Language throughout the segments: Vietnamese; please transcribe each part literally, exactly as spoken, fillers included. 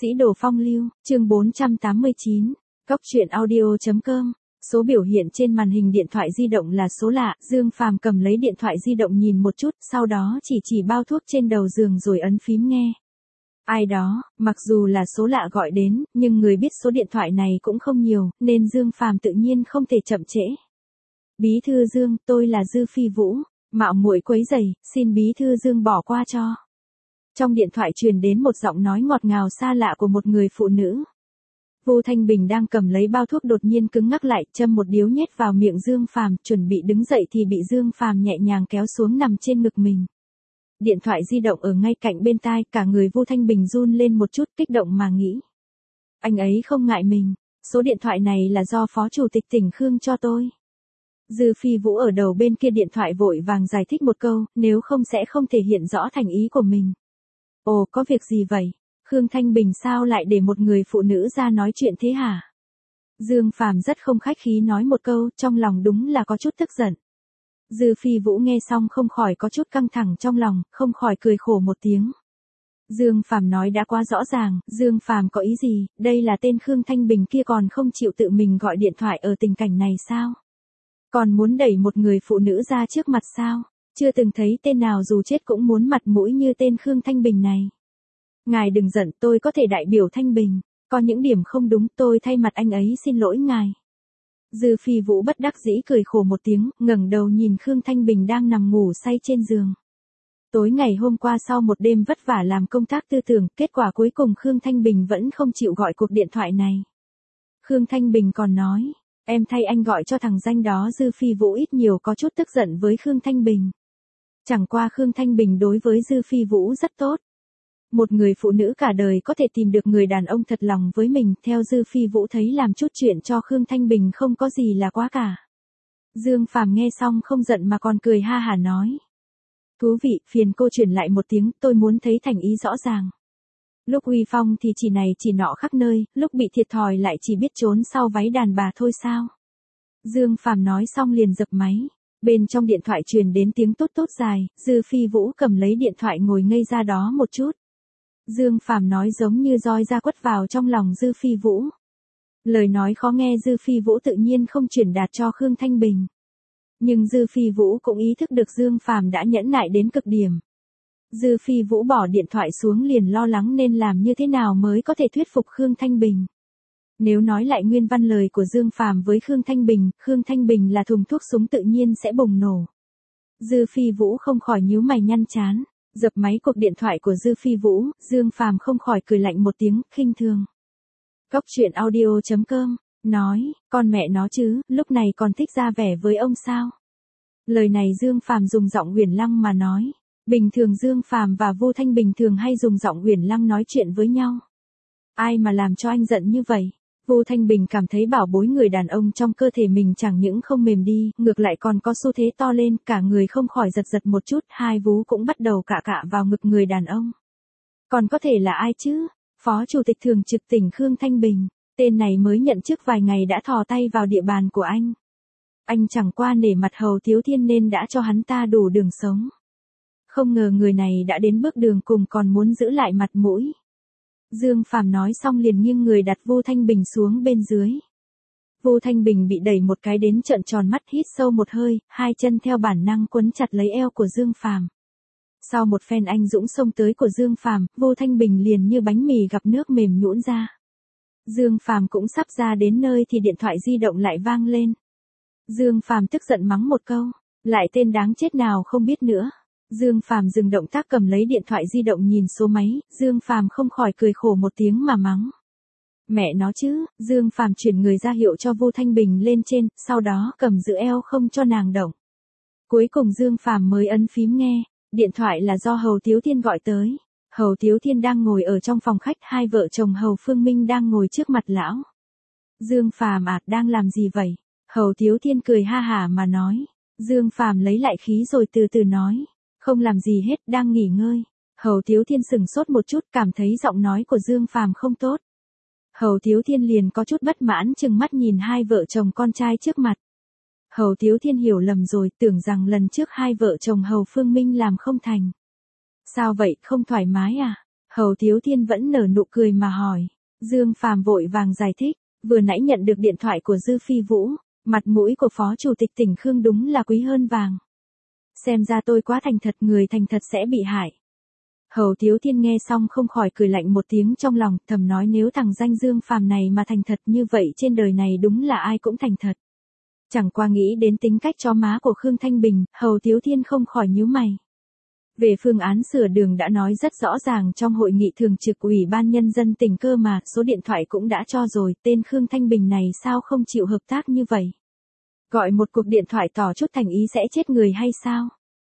Sĩ đồ phong lưu, chương bốn trăm tám mươi chín, Cóc truyện audio chấm com. Số biểu hiện trên màn hình điện thoại di động là số lạ, Dương Phàm cầm lấy điện thoại di động nhìn một chút, sau đó chỉ chỉ bao thuốc trên đầu giường rồi ấn phím nghe. Ai đó, mặc dù là số lạ gọi đến, nhưng người biết số điện thoại này cũng không nhiều, nên Dương Phàm tự nhiên không thể chậm trễ. Bí thư Dương, tôi là Dư Phi Vũ, mạo muội quấy rầy, xin bí thư Dương bỏ qua cho. Trong điện thoại truyền đến một giọng nói ngọt ngào xa lạ của một người phụ nữ. Vu Thanh Bình đang cầm lấy bao thuốc đột nhiên cứng ngắc lại, châm một điếu nhét vào miệng Dương Phàm, chuẩn bị đứng dậy thì bị Dương Phàm nhẹ nhàng kéo xuống nằm trên ngực mình. Điện thoại di động ở ngay cạnh bên tai, cả người Vu Thanh Bình run lên một chút, kích động mà nghĩ. Anh ấy không ngại mình, số điện thoại này là do Phó Chủ tịch tỉnh Khương cho tôi. Dư Phi Vũ ở đầu bên kia điện thoại vội vàng giải thích một câu, nếu không sẽ không thể hiện rõ thành ý của mình. Ồ, có việc gì vậy? Khương Thanh Bình sao lại để một người phụ nữ ra nói chuyện thế hả? Dương Phàm rất không khách khí nói một câu, trong lòng đúng là có chút tức giận. Dư Phi Vũ nghe xong không khỏi có chút căng thẳng trong lòng, không khỏi cười khổ một tiếng. Dương Phàm nói đã quá rõ ràng, Dương Phàm có ý gì, đây là tên Khương Thanh Bình kia còn không chịu tự mình gọi điện thoại ở tình cảnh này sao? Còn muốn đẩy một người phụ nữ ra trước mặt sao? Chưa từng thấy tên nào dù chết cũng muốn mặt mũi như tên Khương Thanh Bình này. Ngài đừng giận, tôi có thể đại biểu Thanh Bình, có những điểm không đúng tôi thay mặt anh ấy xin lỗi ngài. Dư Phi Vũ bất đắc dĩ cười khổ một tiếng, ngẩng đầu nhìn Khương Thanh Bình đang nằm ngủ say trên giường. Tối ngày hôm qua sau một đêm vất vả làm công tác tư tưởng, kết quả cuối cùng Khương Thanh Bình vẫn không chịu gọi cuộc điện thoại này. Khương Thanh Bình còn nói, em thay anh gọi cho thằng danh đó. Dư Phi Vũ ít nhiều có chút tức giận với Khương Thanh Bình. Chẳng qua Khương Thanh Bình đối với Dư Phi Vũ rất tốt. Một người phụ nữ cả đời có thể tìm được người đàn ông thật lòng với mình, theo Dư Phi Vũ thấy làm chút chuyện cho Khương Thanh Bình không có gì là quá cả. Dương Phàm nghe xong không giận mà còn cười ha hả nói. Thú vị, phiền cô truyền lại một tiếng, tôi muốn thấy thành ý rõ ràng. Lúc uy phong thì chỉ này chỉ nọ khắp nơi, lúc bị thiệt thòi lại chỉ biết trốn sau váy đàn bà thôi sao. Dương Phàm nói xong liền dập máy. Bên trong điện thoại truyền đến tiếng tốt tốt dài, Dư Phi Vũ cầm lấy điện thoại ngồi ngây ra đó một chút. Dương Phàm nói giống như roi ra quất vào trong lòng Dư Phi Vũ. Lời nói khó nghe Dư Phi Vũ tự nhiên không truyền đạt cho Khương Thanh Bình. Nhưng Dư Phi Vũ cũng ý thức được Dương Phàm đã nhẫn nại đến cực điểm. Dư Phi Vũ bỏ điện thoại xuống liền lo lắng nên làm như thế nào mới có thể thuyết phục Khương Thanh Bình. Nếu nói lại nguyên văn lời của Dương Phàm với Khương Thanh Bình, Khương Thanh Bình là thùng thuốc súng tự nhiên sẽ bùng nổ. Dư Phi Vũ không khỏi nhíu mày nhăn chán, dập máy cuộc điện thoại của Dư Phi Vũ, Dương Phàm không khỏi cười lạnh một tiếng, khinh thường. Cóc truyện audio chấm com, nói, con mẹ nó chứ, lúc này còn thích ra vẻ với ông sao? Lời này Dương Phàm dùng giọng huyền lăng mà nói. Bình thường Dương Phàm và Vu Thanh Bình thường hay dùng giọng huyền lăng nói chuyện với nhau. Ai mà làm cho anh giận như vậy? Vu Thanh Bình cảm thấy bảo bối người đàn ông trong cơ thể mình chẳng những không mềm đi, ngược lại còn có xu thế to lên, cả người không khỏi giật giật một chút, hai vú cũng bắt đầu cạ cạ vào ngực người đàn ông. Còn có thể là ai chứ? Phó Chủ tịch Thường trực tỉnh Khương Thanh Bình, tên này mới nhận chức vài ngày đã thò tay vào địa bàn của anh. Anh chẳng qua nể mặt Hầu Thiếu Thiên nên đã cho hắn ta đủ đường sống. Không ngờ người này đã đến bước đường cùng còn muốn giữ lại mặt mũi. Dương Phàm nói xong liền nghiêng người đặt Vu Thanh Bình xuống bên dưới. Vu Thanh Bình bị đẩy một cái đến trợn tròn mắt, hít sâu một hơi, hai chân theo bản năng quấn chặt lấy eo của Dương Phàm. Sau một phen anh dũng xông tới của Dương Phàm, Vu Thanh Bình liền như bánh mì gặp nước mềm nhũn ra. Dương Phàm cũng sắp ra đến nơi thì điện thoại di động lại vang lên. Dương Phàm tức giận mắng một câu, lại tên đáng chết nào không biết nữa. Dương Phàm dừng động tác cầm lấy điện thoại di động nhìn số máy, Dương Phàm không khỏi cười khổ một tiếng mà mắng. Mẹ nó chứ, Dương Phàm chuyển người ra hiệu cho Vu Thanh Bình lên trên, sau đó cầm giữ eo không cho nàng động. Cuối cùng Dương Phàm mới ấn phím nghe, điện thoại là do Hầu Thiếu Thiên gọi tới. Hầu Thiếu Thiên đang ngồi ở trong phòng khách, hai vợ chồng Hầu Phương Minh đang ngồi trước mặt lão. Dương Phàm à, đang làm gì vậy? Hầu Thiếu Thiên cười ha hả mà nói. Dương Phàm lấy lại khí rồi từ từ nói. Không làm gì hết, đang nghỉ ngơi. Hầu Thiếu Thiên sừng sốt một chút, cảm thấy giọng nói của Dương Phàm không tốt. Hầu Thiếu Thiên liền có chút bất mãn chừng mắt nhìn hai vợ chồng con trai trước mặt. Hầu Thiếu Thiên hiểu lầm rồi, tưởng rằng lần trước hai vợ chồng Hầu Phương Minh làm không thành. Sao vậy, không thoải mái à? Hầu Tiếu Thiên vẫn nở nụ cười mà hỏi. Dương Phàm vội vàng giải thích, vừa nãy nhận được điện thoại của Dư Phi Vũ, mặt mũi của Phó Chủ tịch tỉnh Khương đúng là quý hơn vàng. Xem ra tôi quá thành thật, người thành thật sẽ bị hại. Hầu Tiếu Thiên nghe xong không khỏi cười lạnh một tiếng trong lòng, thầm nói nếu thằng danh Dương Phàm này mà thành thật như vậy trên đời này đúng là ai cũng thành thật. Chẳng qua nghĩ đến tính cách chó má của Khương Thanh Bình, Hầu Tiếu Thiên không khỏi nhíu mày. Về phương án sửa đường đã nói rất rõ ràng trong hội nghị thường trực Ủy ban Nhân dân tỉnh cơ mà, số điện thoại cũng đã cho rồi, tên Khương Thanh Bình này sao không chịu hợp tác như vậy? Gọi một cuộc điện thoại tỏ chút thành ý sẽ chết người hay sao?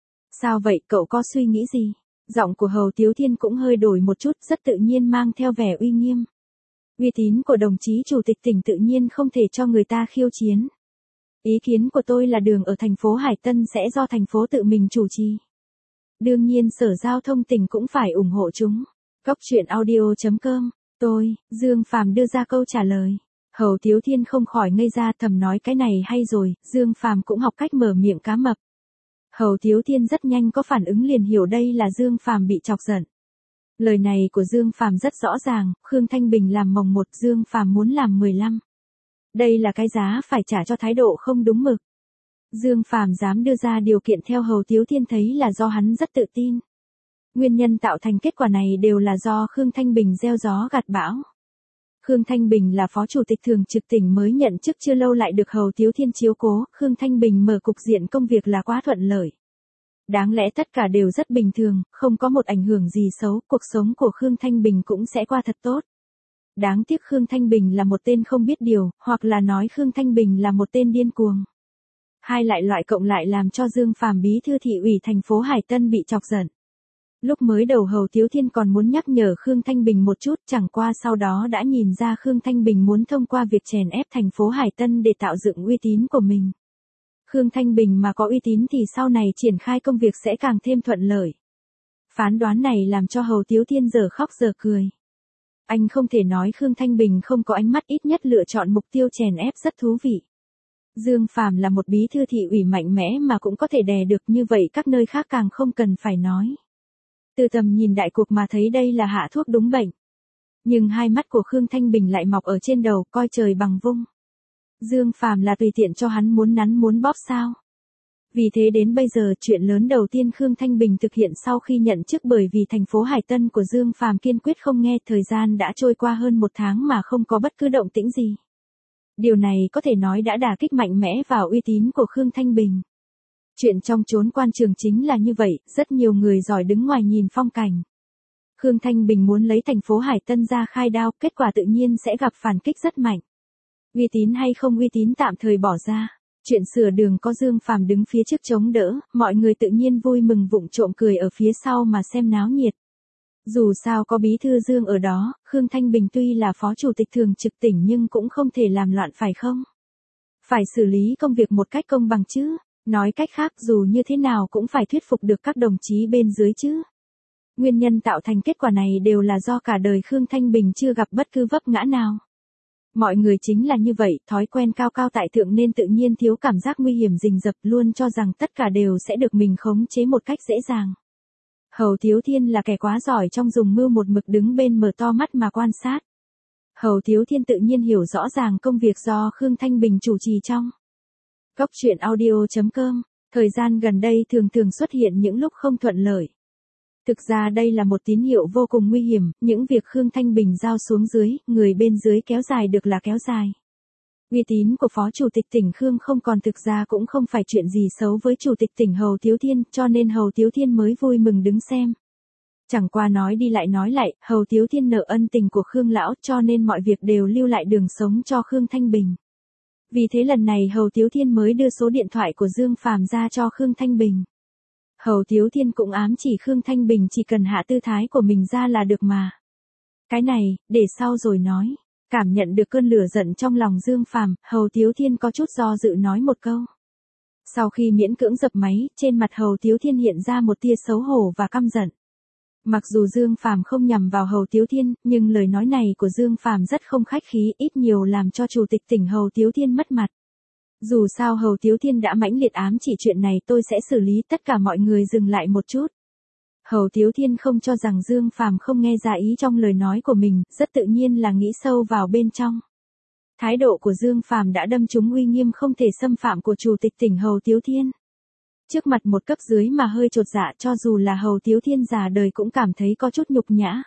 Sao vậy, cậu có suy nghĩ gì? Giọng của Hầu Tiếu Thiên cũng hơi đổi một chút, rất tự nhiên mang theo vẻ uy nghiêm. Uy tín của đồng chí chủ tịch tỉnh tự nhiên không thể cho người ta khiêu chiến. Ý kiến của tôi là đường ở thành phố Hải Tân sẽ do thành phố tự mình chủ trì. Đương nhiên Sở Giao thông tỉnh cũng phải ủng hộ chúng. Cóc truyện audio chấm com, tôi, Dương Phàm đưa ra câu trả lời. Hầu Tiếu Thiên không khỏi ngây ra, thầm nói cái này hay rồi, Dương Phàm cũng học cách mở miệng cá mập. Hầu Tiếu Thiên rất nhanh có phản ứng, liền hiểu đây là Dương Phàm bị chọc giận. Lời này của Dương Phàm rất rõ ràng, Khương Thanh Bình làm mồng một, Dương Phàm muốn làm mười lăm. Đây là cái giá phải trả cho thái độ không đúng mực. Dương Phàm dám đưa ra điều kiện theo Hầu Tiếu Thiên thấy là do hắn rất tự tin. Nguyên nhân tạo thành kết quả này đều là do Khương Thanh Bình gieo gió gặt bão. Khương Thanh Bình là phó chủ tịch thường trực tỉnh mới nhận chức chưa lâu lại được Hầu Tiếu Thiên chiếu cố, Khương Thanh Bình mở cục diện công việc là quá thuận lợi. Đáng lẽ tất cả đều rất bình thường, không có một ảnh hưởng gì xấu, cuộc sống của Khương Thanh Bình cũng sẽ qua thật tốt. Đáng tiếc Khương Thanh Bình là một tên không biết điều, hoặc là nói Khương Thanh Bình là một tên điên cuồng. Hai lại loại cộng lại làm cho Dương Phàm bí thư thị ủy thành phố Hải Tân bị chọc giận. Lúc mới đầu Hầu Tiếu Thiên còn muốn nhắc nhở Khương Thanh Bình một chút, chẳng qua sau đó đã nhìn ra Khương Thanh Bình muốn thông qua việc chèn ép thành phố Hải Tân để tạo dựng uy tín của mình. Khương Thanh Bình mà có uy tín thì sau này triển khai công việc sẽ càng thêm thuận lợi. Phán đoán này làm cho Hầu Tiếu Thiên giờ khóc giờ cười. Anh không thể nói Khương Thanh Bình không có ánh mắt, ít nhất lựa chọn mục tiêu chèn ép rất thú vị. Dương Phàm là một bí thư thị ủy mạnh mẽ mà cũng có thể đè được, như vậy các nơi khác càng không cần phải nói. Từ tầm nhìn đại cục mà thấy đây là hạ thuốc đúng bệnh. Nhưng hai mắt của Khương Thanh Bình lại mọc ở trên đầu, coi trời bằng vung. Dương Phàm là tùy tiện cho hắn muốn nắn muốn bóp sao? Vì thế đến bây giờ chuyện lớn đầu tiên Khương Thanh Bình thực hiện sau khi nhận chức, bởi vì thành phố Hải Tân của Dương Phàm kiên quyết không nghe, thời gian đã trôi qua hơn một tháng mà không có bất cứ động tĩnh gì. Điều này có thể nói đã đả kích mạnh mẽ vào uy tín của Khương Thanh Bình. Chuyện trong chốn quan trường chính là như vậy, rất nhiều người giỏi đứng ngoài nhìn phong cảnh. Khương Thanh Bình muốn lấy thành phố Hải Tân ra khai đao, kết quả tự nhiên sẽ gặp phản kích rất mạnh. Uy tín hay không uy tín tạm thời bỏ ra. Chuyện sửa đường có Dương Phàm đứng phía trước chống đỡ, mọi người tự nhiên vui mừng vụng trộm cười ở phía sau mà xem náo nhiệt. Dù sao có bí thư Dương ở đó, Khương Thanh Bình tuy là phó chủ tịch thường trực tỉnh nhưng cũng không thể làm loạn phải không? Phải xử lý công việc một cách công bằng chứ, nói cách khác dù như thế nào cũng phải thuyết phục được các đồng chí bên dưới chứ. Nguyên nhân tạo thành kết quả này đều là do cả đời Khương Thanh Bình chưa gặp bất cứ vấp ngã nào. Mọi người chính là như vậy, thói quen cao cao tại thượng nên tự nhiên thiếu cảm giác nguy hiểm rình rập, luôn cho rằng tất cả đều sẽ được mình khống chế một cách dễ dàng. Hầu Tiếu Thiên là kẻ quá giỏi trong dùng mưu, một mực đứng bên mở to mắt mà quan sát. Hầu Tiếu Thiên tự nhiên hiểu rõ ràng công việc do Khương Thanh Bình chủ trì trong. Cóc truyện audio chấm com, thời gian gần đây thường thường xuất hiện những lúc không thuận lợi. Thực ra đây là một tín hiệu vô cùng nguy hiểm, những việc Khương Thanh Bình giao xuống dưới, người bên dưới kéo dài được là kéo dài. Uy tín của Phó Chủ tịch tỉnh Khương không còn, thực ra cũng không phải chuyện gì xấu với Chủ tịch tỉnh Hầu Tiếu Thiên, cho nên Hầu Tiếu Thiên mới vui mừng đứng xem. Chẳng qua nói đi lại nói lại, Hầu Tiếu Thiên nợ ân tình của Khương lão, cho nên mọi việc đều lưu lại đường sống cho Khương Thanh Bình. Vì thế lần này Hầu Tiếu Thiên mới đưa số điện thoại của Dương Phàm ra cho Khương Thanh Bình. Hầu Tiếu Thiên cũng ám chỉ Khương Thanh Bình chỉ cần hạ tư thái của mình ra là được mà. Cái này, để sau rồi nói. Cảm nhận được cơn lửa giận trong lòng Dương Phàm, Hầu Tiếu Thiên có chút do dự nói một câu. Sau khi miễn cưỡng dập máy, trên mặt Hầu Tiếu Thiên hiện ra một tia xấu hổ và căm giận. Mặc dù Dương Phàm không nhằm vào Hầu Tiếu Thiên, nhưng lời nói này của Dương Phàm rất không khách khí, ít nhiều làm cho Chủ tịch tỉnh Hầu Tiếu Thiên mất mặt. Dù sao Hầu Tiếu Thiên đã mãnh liệt ám chỉ chuyện này tôi sẽ xử lý, tất cả mọi người dừng lại một chút. Hầu Tiếu Thiên không cho rằng Dương Phàm không nghe ra ý trong lời nói của mình, rất tự nhiên là nghĩ sâu vào bên trong. Thái độ của Dương Phàm đã đâm trúng uy nghiêm không thể xâm phạm của chủ tịch tỉnh Hầu Tiếu Thiên. Trước mặt một cấp dưới mà hơi chột dạ, cho dù là Hầu Tiếu Thiên già đời cũng cảm thấy có chút nhục nhã.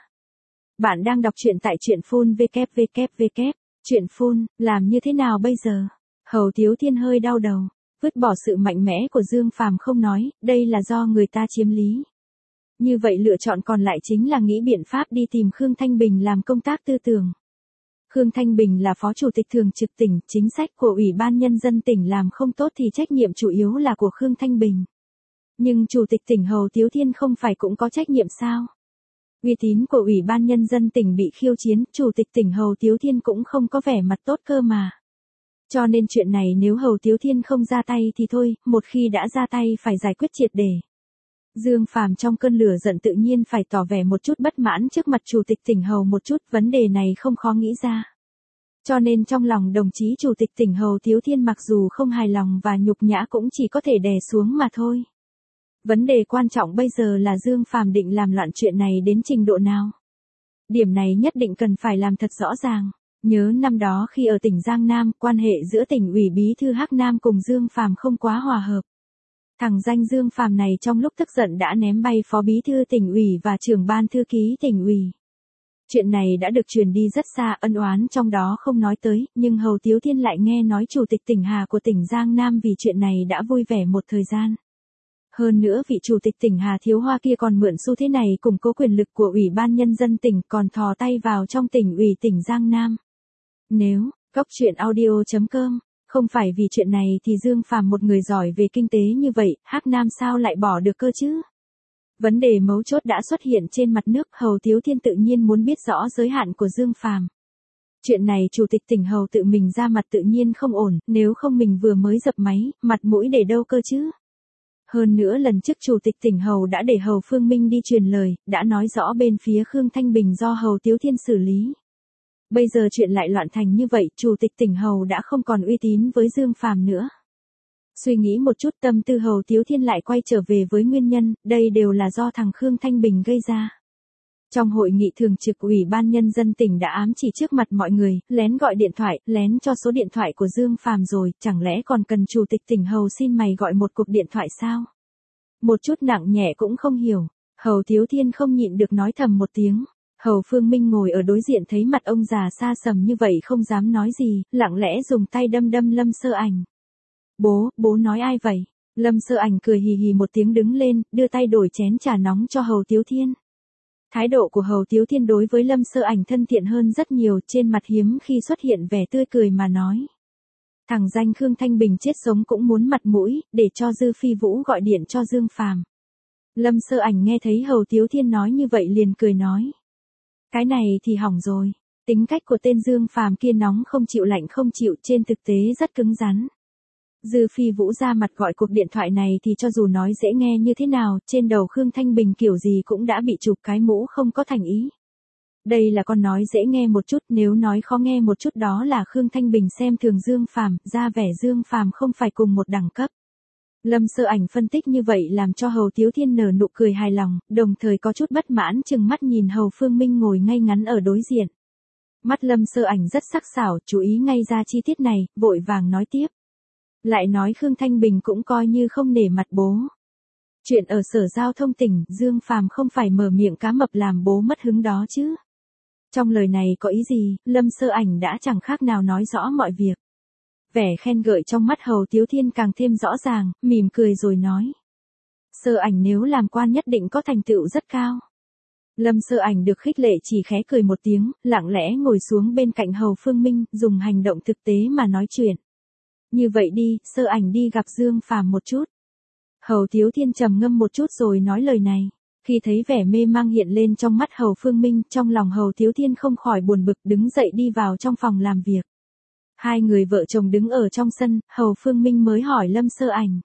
Bạn đang đọc truyện tại truyện phun vê vê vê, truyện phun, làm như thế nào bây giờ? Hầu Tiếu Thiên hơi đau đầu, vứt bỏ sự mạnh mẽ của Dương Phàm không nói, đây là do người ta chiếm lý. Như vậy lựa chọn còn lại chính là nghĩ biện pháp đi tìm Khương Thanh Bình làm công tác tư tưởng. Khương Thanh Bình là phó chủ tịch thường trực tỉnh, chính sách của Ủy ban Nhân dân tỉnh làm không tốt thì trách nhiệm chủ yếu là của Khương Thanh Bình. Nhưng chủ tịch tỉnh Hầu Tiếu Thiên không phải cũng có trách nhiệm sao? Uy tín của Ủy ban Nhân dân tỉnh bị khiêu chiến, chủ tịch tỉnh Hầu Tiếu Thiên cũng không có vẻ mặt tốt cơ mà. Cho nên chuyện này nếu Hầu Tiếu Thiên không ra tay thì thôi, một khi đã ra tay phải giải quyết triệt để. Dương Phàm trong cơn lửa giận tự nhiên phải tỏ vẻ một chút bất mãn trước mặt chủ tịch tỉnh Hầu một chút, vấn đề này không khó nghĩ ra. Cho nên trong lòng đồng chí chủ tịch tỉnh Hầu Tiếu Thiên mặc dù không hài lòng và nhục nhã cũng chỉ có thể đè xuống mà thôi. Vấn đề quan trọng bây giờ là Dương Phàm định làm loạn chuyện này đến trình độ nào. Điểm này nhất định cần phải làm thật rõ ràng. Nhớ năm đó khi ở tỉnh Giang Nam, quan hệ giữa tỉnh ủy bí thư Hắc Nam cùng Dương Phàm không quá hòa hợp. Thằng danh Dương Phàm này trong lúc tức giận đã ném bay phó bí thư tỉnh ủy và trưởng ban thư ký tỉnh ủy. Chuyện này đã được truyền đi rất xa, ân oán trong đó không nói tới, nhưng Hầu Tiếu Thiên lại nghe nói chủ tịch tỉnh Hà của tỉnh Giang Nam vì chuyện này đã vui vẻ một thời gian. Hơn nữa vị chủ tịch tỉnh Hà Thiếu Hoa kia còn mượn xu thế này củng cố quyền lực của Ủy ban Nhân dân tỉnh, còn thò tay vào trong tỉnh ủy tỉnh Giang Nam. Nếu, góc truyện audio chấm com, không phải vì chuyện này thì Dương Phàm một người giỏi về kinh tế như vậy, Hắc Nam sao lại bỏ được cơ chứ? Vấn đề mấu chốt đã xuất hiện trên mặt nước, Hầu Tiếu Thiên tự nhiên muốn biết rõ giới hạn của Dương Phàm. Chuyện này chủ tịch tỉnh Hầu tự mình ra mặt tự nhiên không ổn, nếu không mình vừa mới dập máy, mặt mũi để đâu cơ chứ? Hơn nữa lần trước chủ tịch tỉnh Hầu đã để Hầu Phương Minh đi truyền lời, đã nói rõ bên phía Khương Thanh Bình do Hầu Tiếu Thiên xử lý. Bây giờ chuyện lại loạn thành như vậy, chủ tịch tỉnh Hầu đã không còn uy tín với Dương Phàm nữa. Suy nghĩ một chút, tâm tư Hầu Tiếu Thiên lại quay trở về với nguyên nhân, đây đều là do thằng Khương Thanh Bình gây ra. Trong hội nghị thường trực Ủy ban Nhân dân tỉnh đã ám chỉ trước mặt mọi người, lén gọi điện thoại, lén cho số điện thoại của Dương Phàm rồi, chẳng lẽ còn cần chủ tịch tỉnh Hầu xin mày gọi một cuộc điện thoại sao? Một chút nặng nhẹ cũng không hiểu, Hầu Tiếu Thiên không nhịn được nói thầm một tiếng. Hầu Phương Minh ngồi ở đối diện thấy mặt ông già xa sầm như vậy không dám nói gì, lặng lẽ dùng tay đâm đâm Lâm Sơ Ảnh. Bố, bố nói ai vậy? Lâm Sơ Ảnh cười hì hì một tiếng đứng lên, đưa tay đổi chén trà nóng cho Hầu Tiếu Thiên. Thái độ của Hầu Tiếu Thiên đối với Lâm Sơ Ảnh thân thiện hơn rất nhiều, trên mặt hiếm khi xuất hiện vẻ tươi cười mà nói. Thằng danh Khương Thanh Bình chết sống cũng muốn mặt mũi, để cho Dư Phi Vũ gọi điện cho Dương Phàm. Lâm Sơ Ảnh nghe thấy Hầu Tiếu Thiên nói như vậy liền cười nói. Cái này thì hỏng rồi, tính cách của tên Dương Phàm kia nóng không chịu lạnh không chịu, trên thực tế rất cứng rắn. Dư Phi Vũ ra mặt gọi cuộc điện thoại này thì cho dù nói dễ nghe như thế nào, trên đầu Khương Thanh Bình kiểu gì cũng đã bị chụp cái mũ không có thành ý. Đây là con nói dễ nghe một chút, nếu nói khó nghe một chút đó là Khương Thanh Bình xem thường Dương Phàm, ra vẻ Dương Phàm không phải cùng một đẳng cấp. Lâm Sơ Ảnh phân tích như vậy làm cho Hầu Tiếu Thiên nở nụ cười hài lòng, đồng thời có chút bất mãn chừng mắt nhìn Hầu Phương Minh ngồi ngay ngắn ở đối diện. Mắt Lâm Sơ Ảnh rất sắc sảo, chú ý ngay ra chi tiết này, vội vàng nói tiếp. Lại nói Khương Thanh Bình cũng coi như không nể mặt bố. Chuyện ở Sở Giao thông tỉnh, Dương Phàm không phải mở miệng cá mập làm bố mất hứng đó chứ. Trong lời này có ý gì, Lâm Sơ Ảnh đã chẳng khác nào nói rõ mọi việc. Vẻ khen gợi trong mắt Hầu Tiếu Thiên càng thêm rõ ràng, mỉm cười rồi nói. Sơ Ảnh nếu làm quan nhất định có thành tựu rất cao. Lâm Sơ Ảnh được khích lệ chỉ khẽ cười một tiếng, lặng lẽ ngồi xuống bên cạnh Hầu Phương Minh, dùng hành động thực tế mà nói chuyện. Như vậy đi, Sơ Ảnh đi gặp Dương Phàm một chút. Hầu Tiếu Thiên trầm ngâm một chút rồi nói lời này. Khi thấy vẻ mê mang hiện lên trong mắt Hầu Phương Minh, trong lòng Hầu Tiếu Thiên không khỏi buồn bực đứng dậy đi vào trong phòng làm việc. Hai người vợ chồng đứng ở trong sân, Hầu Phương Minh mới hỏi Lâm Sơ Ảnh.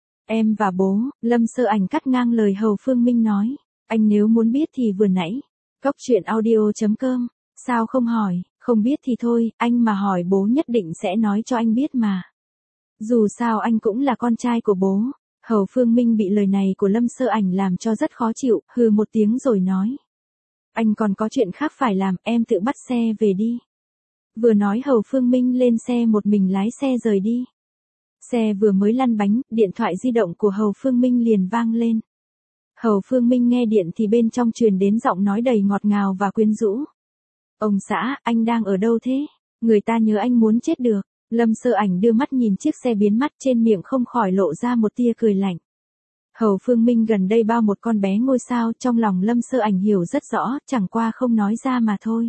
Em và bố, Lâm Sơ Ảnh cắt ngang lời Hầu Phương Minh nói. Anh nếu muốn biết thì vừa nãy. Góc truyện audio chấm com, sao không hỏi, không biết thì thôi, anh mà hỏi bố nhất định sẽ nói cho anh biết mà. Dù sao anh cũng là con trai của bố. Hầu Phương Minh bị lời này của Lâm Sơ Ảnh làm cho rất khó chịu, hừ một tiếng rồi nói. Anh còn có chuyện khác phải làm, em tự bắt xe về đi. Vừa nói Hầu Phương Minh lên xe một mình lái xe rời đi. Xe vừa mới lăn bánh, điện thoại di động của Hầu Phương Minh liền vang lên. Hầu Phương Minh nghe điện thì bên trong truyền đến giọng nói đầy ngọt ngào và quyến rũ. Ông xã, anh đang ở đâu thế? Người ta nhớ anh muốn chết được. Lâm Sơ Ảnh đưa mắt nhìn chiếc xe biến mất, trên miệng không khỏi lộ ra một tia cười lạnh. Hầu Phương Minh gần đây bao một con bé ngôi sao, trong lòng Lâm Sơ Ảnh hiểu rất rõ, chẳng qua không nói ra mà thôi.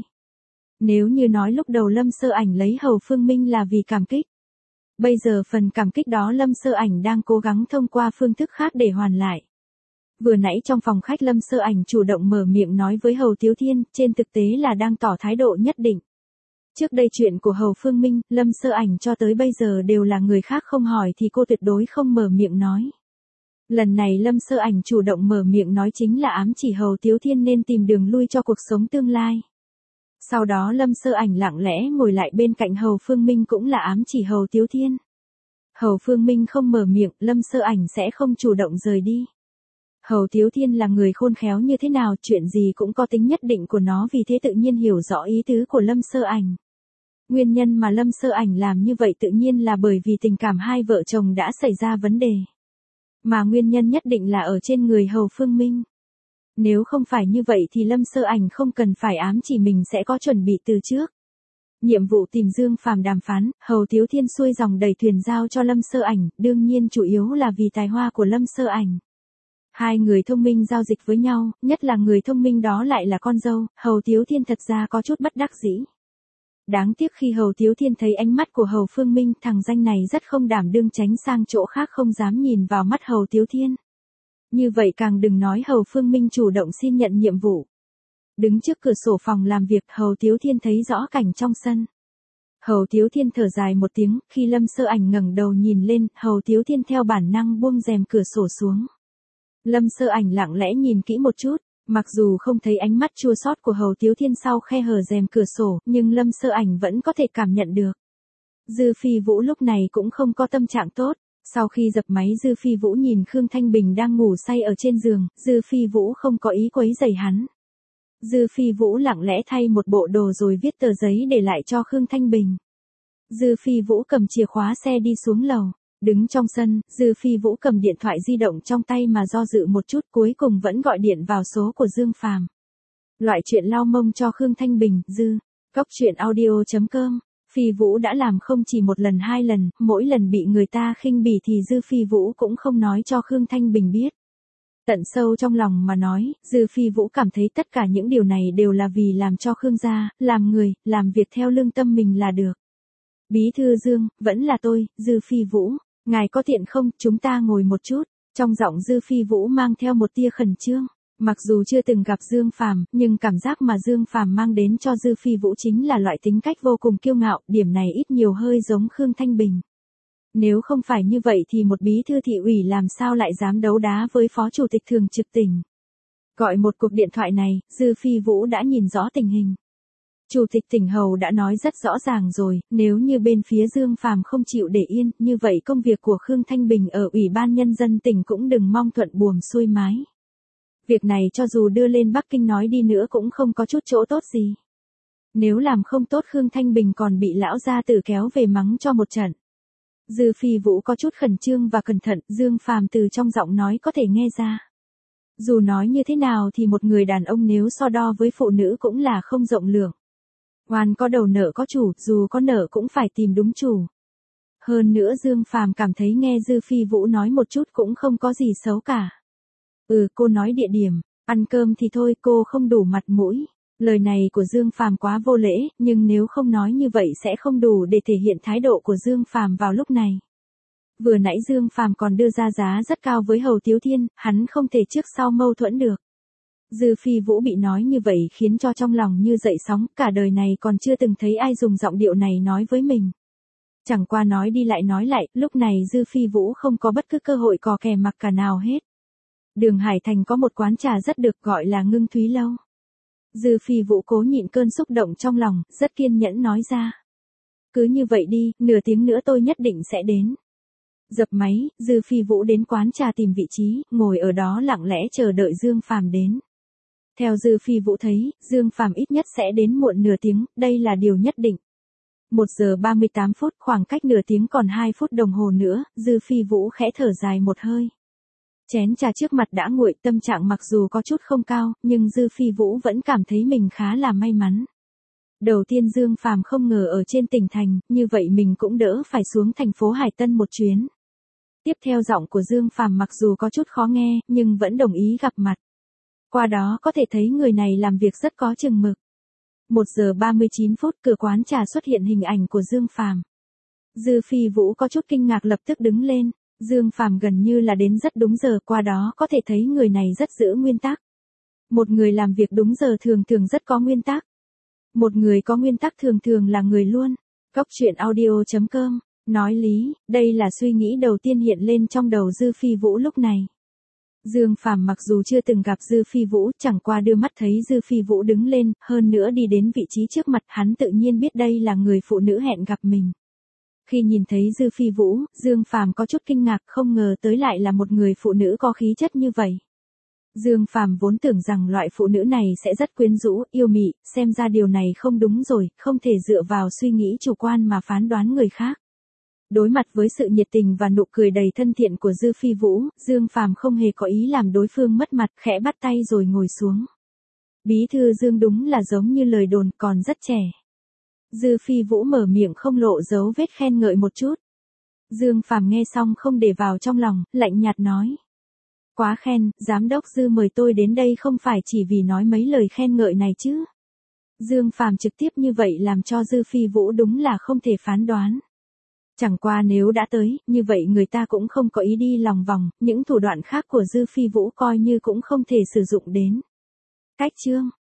Nếu như nói lúc đầu Lâm Sơ Ảnh lấy Hầu Phương Minh là vì cảm kích. Bây giờ phần cảm kích đó Lâm Sơ Ảnh đang cố gắng thông qua phương thức khác để hoàn lại. Vừa nãy trong phòng khách Lâm Sơ Ảnh chủ động mở miệng nói với Hầu Tiếu Thiên, trên thực tế là đang tỏ thái độ nhất định. Trước đây chuyện của Hầu Phương Minh, Lâm Sơ Ảnh cho tới bây giờ đều là người khác không hỏi thì cô tuyệt đối không mở miệng nói. Lần này Lâm Sơ Ảnh chủ động mở miệng nói chính là ám chỉ Hầu Tiếu Thiên nên tìm đường lui cho cuộc sống tương lai. Sau đó Lâm Sơ Ảnh lặng lẽ ngồi lại bên cạnh Hầu Phương Minh cũng là ám chỉ Hầu Tiếu Thiên. Hầu Phương Minh không mở miệng, Lâm Sơ Ảnh sẽ không chủ động rời đi. Hầu Tiếu Thiên là người khôn khéo như thế nào, chuyện gì cũng có tính nhất định của nó, vì thế tự nhiên hiểu rõ ý tứ của Lâm Sơ Ảnh. Nguyên nhân mà Lâm Sơ Ảnh làm như vậy tự nhiên là bởi vì tình cảm hai vợ chồng đã xảy ra vấn đề. Mà nguyên nhân nhất định là ở trên người Hầu Phương Minh. Nếu không phải như vậy thì Lâm Sơ Ảnh không cần phải ám chỉ mình sẽ có chuẩn bị từ trước. Nhiệm vụ tìm Dương Phàm đàm phán, Hầu Tiếu Thiên xuôi dòng đẩy thuyền giao cho Lâm Sơ Ảnh, đương nhiên chủ yếu là vì tài hoa của Lâm Sơ Ảnh. Hai người thông minh giao dịch với nhau, nhất là người thông minh đó lại là con dâu, Hầu Tiếu Thiên thật ra có chút bất đắc dĩ. Đáng tiếc khi Hầu Tiếu Thiên thấy ánh mắt của Hầu Phương Minh, thằng danh này rất không đảm đương tránh sang chỗ khác không dám nhìn vào mắt Hầu Tiếu Thiên. Như vậy càng đừng nói Hầu Phương Minh chủ động xin nhận nhiệm vụ. Đứng trước cửa sổ phòng làm việc, Hầu Tiếu Thiên thấy rõ cảnh trong sân. Hầu Tiếu Thiên thở dài một tiếng, khi Lâm Sơ Ảnh ngẩng đầu nhìn lên, Hầu Tiếu Thiên theo bản năng buông rèm cửa sổ xuống. Lâm Sơ Ảnh lặng lẽ nhìn kỹ một chút, mặc dù không thấy ánh mắt chua xót của Hầu Tiếu Thiên sau khe hở rèm cửa sổ, nhưng Lâm Sơ Ảnh vẫn có thể cảm nhận được. Dư Phi Vũ lúc này cũng không có tâm trạng tốt. Sau khi dập máy Dư Phi Vũ nhìn Khương Thanh Bình đang ngủ say ở trên giường, Dư Phi Vũ không có ý quấy rầy hắn. Dư Phi Vũ lặng lẽ thay một bộ đồ rồi viết tờ giấy để lại cho Khương Thanh Bình. Dư Phi Vũ cầm chìa khóa xe đi xuống lầu. Đứng trong sân, Dư Phi Vũ cầm điện thoại di động trong tay mà do dự một chút, cuối cùng vẫn gọi điện vào số của Dương Phàm. Loại chuyện lau mông cho Khương Thanh Bình, Dư. Cóc truyện audio chấm com. Phi Vũ đã làm không chỉ một lần hai lần, mỗi lần bị người ta khinh bỉ thì Dư Phi Vũ cũng không nói cho Khương Thanh Bình biết. Tận sâu trong lòng mà nói, Dư Phi Vũ cảm thấy tất cả những điều này đều là vì làm cho Khương gia, làm người, làm việc theo lương tâm mình là được. Bí thư Dương, vẫn là tôi, Dư Phi Vũ. Ngài có tiện không, chúng ta ngồi một chút. Trong giọng Dư Phi Vũ mang theo một tia khẩn trương. Mặc dù chưa từng gặp Dương Phàm, nhưng cảm giác mà Dương Phàm mang đến cho Dư Phi Vũ chính là loại tính cách vô cùng kiêu ngạo, điểm này ít nhiều hơi giống Khương Thanh Bình. Nếu không phải như vậy thì một bí thư thị ủy làm sao lại dám đấu đá với phó chủ tịch thường trực tỉnh. Gọi một cuộc điện thoại này, Dư Phi Vũ đã nhìn rõ tình hình. Chủ tịch tỉnh Hầu đã nói rất rõ ràng rồi, nếu như bên phía Dương Phàm không chịu để yên, như vậy công việc của Khương Thanh Bình ở Ủy ban Nhân dân tỉnh cũng đừng mong thuận buồm xuôi mái. Việc này cho dù đưa lên Bắc Kinh nói đi nữa cũng không có chút chỗ tốt gì. Nếu làm không tốt Khương Thanh Bình còn bị lão gia tử kéo về mắng cho một trận. Dư Phi Vũ có chút khẩn trương và cẩn thận, Dương Phàm từ trong giọng nói có thể nghe ra. Dù nói như thế nào thì một người đàn ông nếu so đo với phụ nữ cũng là không rộng lượng. Oan có đầu nợ có chủ, dù có nợ cũng phải tìm đúng chủ. Hơn nữa Dương Phàm cảm thấy nghe Dư Phi Vũ nói một chút cũng không có gì xấu cả. Ừ, cô nói địa điểm, ăn cơm thì thôi, cô không đủ mặt mũi. Lời này của Dương Phàm quá vô lễ, nhưng nếu không nói như vậy sẽ không đủ để thể hiện thái độ của Dương Phàm vào lúc này. Vừa nãy Dương Phàm còn đưa ra giá rất cao với Hầu Tiếu Thiên, hắn không thể trước sau mâu thuẫn được. Dư Phi Vũ bị nói như vậy khiến cho trong lòng như dậy sóng, cả đời này còn chưa từng thấy ai dùng giọng điệu này nói với mình. Chẳng qua nói đi lại nói lại, lúc này Dư Phi Vũ không có bất cứ cơ hội cò kè mặc cả nào hết. Đường Hải Thành có một quán trà rất được gọi là Ngưng Thúy Lâu. Dư Phi Vũ cố nhịn cơn xúc động trong lòng, rất kiên nhẫn nói ra. Cứ như vậy đi, nửa tiếng nữa tôi nhất định sẽ đến. Dập máy, Dư Phi Vũ đến quán trà tìm vị trí, ngồi ở đó lặng lẽ chờ đợi Dương Phàm đến. Theo Dư Phi Vũ thấy, Dương Phàm ít nhất sẽ đến muộn nửa tiếng, đây là điều nhất định. một giờ ba mươi tám phút, khoảng cách nửa tiếng còn hai phút đồng hồ nữa, Dư Phi Vũ khẽ thở dài một hơi. Chén trà trước mặt đã nguội, tâm trạng mặc dù có chút không cao, nhưng Dư Phi Vũ vẫn cảm thấy mình khá là may mắn. Đầu tiên Dương Phàm không ngờ ở trên tỉnh thành, như vậy mình cũng đỡ phải xuống thành phố Hải Tân một chuyến. Tiếp theo giọng của Dương Phàm mặc dù có chút khó nghe, nhưng vẫn đồng ý gặp mặt. Qua đó có thể thấy người này làm việc rất có chừng mực. một giờ ba mươi chín phút, cửa quán trà xuất hiện hình ảnh của Dương Phàm. Dư Phi Vũ có chút kinh ngạc lập tức đứng lên, Dương Phàm gần như là đến rất đúng giờ, qua đó có thể thấy người này rất giữ nguyên tắc. Một người làm việc đúng giờ thường thường rất có nguyên tắc. Một người có nguyên tắc thường thường là người luôn. Góc truyện audio chấm com, nói lý, đây là suy nghĩ đầu tiên hiện lên trong đầu Dư Phi Vũ lúc này. Dương Phàm mặc dù chưa từng gặp Dư Phi Vũ, chẳng qua đưa mắt thấy Dư Phi Vũ đứng lên, hơn nữa đi đến vị trí trước mặt, hắn tự nhiên biết đây là người phụ nữ hẹn gặp mình. Khi nhìn thấy Dư Phi Vũ, Dương Phàm có chút kinh ngạc, không ngờ tới lại là một người phụ nữ có khí chất như vậy. Dương Phàm vốn tưởng rằng loại phụ nữ này sẽ rất quyến rũ, yêu mị, xem ra điều này không đúng rồi, không thể dựa vào suy nghĩ chủ quan mà phán đoán người khác. Đối mặt với sự nhiệt tình và nụ cười đầy thân thiện của Dư Phi Vũ, Dương Phàm không hề có ý làm đối phương mất mặt, khẽ bắt tay rồi ngồi xuống. Bí thư Dương đúng là giống như lời đồn, còn rất trẻ. Dư Phi Vũ mở miệng không lộ dấu vết khen ngợi một chút. Dương Phàm nghe xong không để vào trong lòng, lạnh nhạt nói. Quá khen, giám đốc Dư mời tôi đến đây không phải chỉ vì nói mấy lời khen ngợi này chứ. Dương Phàm trực tiếp như vậy làm cho Dư Phi Vũ đúng là không thể phán đoán. Chẳng qua nếu đã tới, như vậy người ta cũng không có ý đi lòng vòng, những thủ đoạn khác của Dư Phi Vũ coi như cũng không thể sử dụng đến. Cách chương